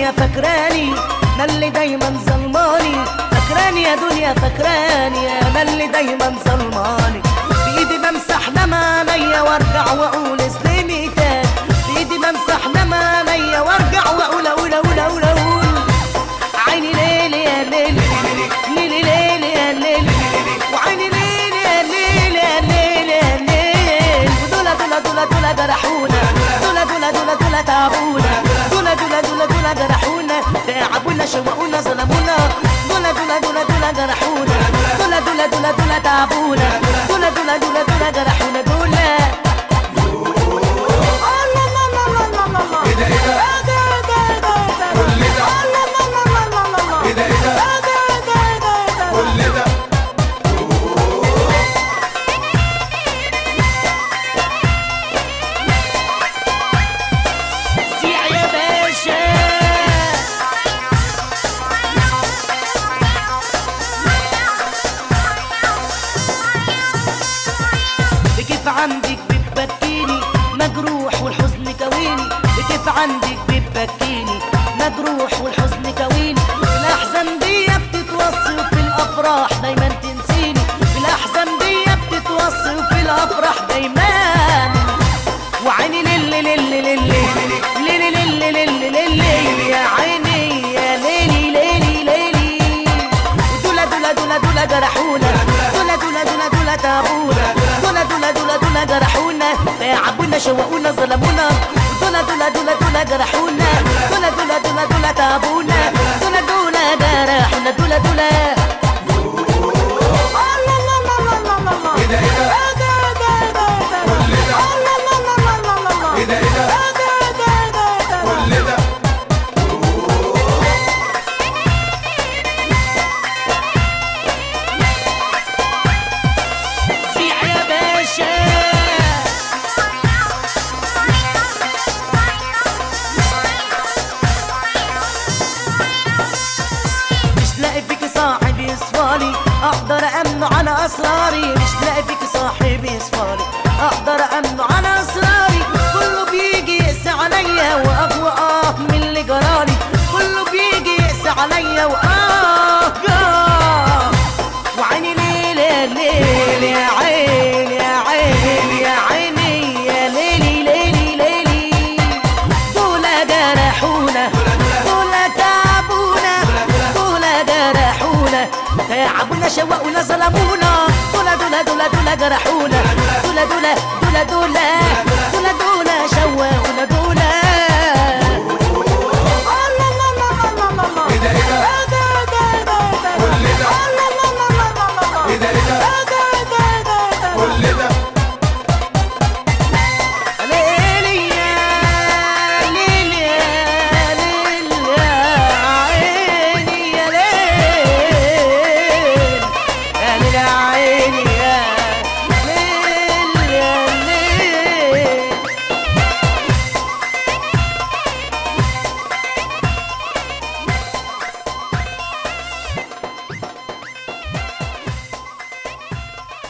دنيا فاكراني، انا اللي دايما ظلماني، فاكراني يا دنيا فاكراني، انا اللي دايما ظلماني. بايدي بمسح دم عينيا وارجع واقول اسلمي تاني، بايدي بمسح دم عينيا وارجع واقول اقول اقول اقول اقول عيني ليلي يا ليلي ليلي ليلي يا ليلي، وعيني ليلي يا ليلي يا ليلي يا ليلي. ودولا دولا دولا دولا جرحونا، دولا دولا دولا دولا تعبونا، دولا دولا دولا دولا جرحونا، تعبونا شوقونا ظلمونا، دولا دولا دولا دولا جرحونا، دولا دولا دولا دولا تعبونا، دولا دولا دولا دولا جرحونا دولا. عندك بتبكيني مجروح والحزن كويني، بكيف عندك بتبكيني مجروح والحزن كويني، بالاحزان دي بتتوصي وفي الافراح دايما تنسيني، بالاحزان دي بتتوصي وفي الافراح دايما، وعيني للي للي للي للي للي للي للي يا عيني يا ليلي ليلي ليلي. ودولا دولا دولا دولا جرحونا، دولا دولا دولا دولا تعبونا، دولا دولا دولا دولا جرحونا، تعبونا شوقونا ظلمونا، دولا دولا دولا دولا جرحونا، دولا دولا دولا دولا تعبونا، دولا دولا جرحونا دولا دولا. اقدر امنه على اسراري، مش لاقي فيك صاحب يصفالي، اقدر امنه على اسراري، كله بيجي يقسى عليا واقوى من اللي جرالي، كله بيجي يقسى عليا وعيني ليل يا ليل يا عيني يا عيني يا عيني يا ليلي ليلي ليلي. دولا جرحونا، دولا تعبونا، دولا جرحونا، تعبونا شوقونا ظلمونا، دولا دولا دولا دولا جرحونا، دولا دولا دولا دولا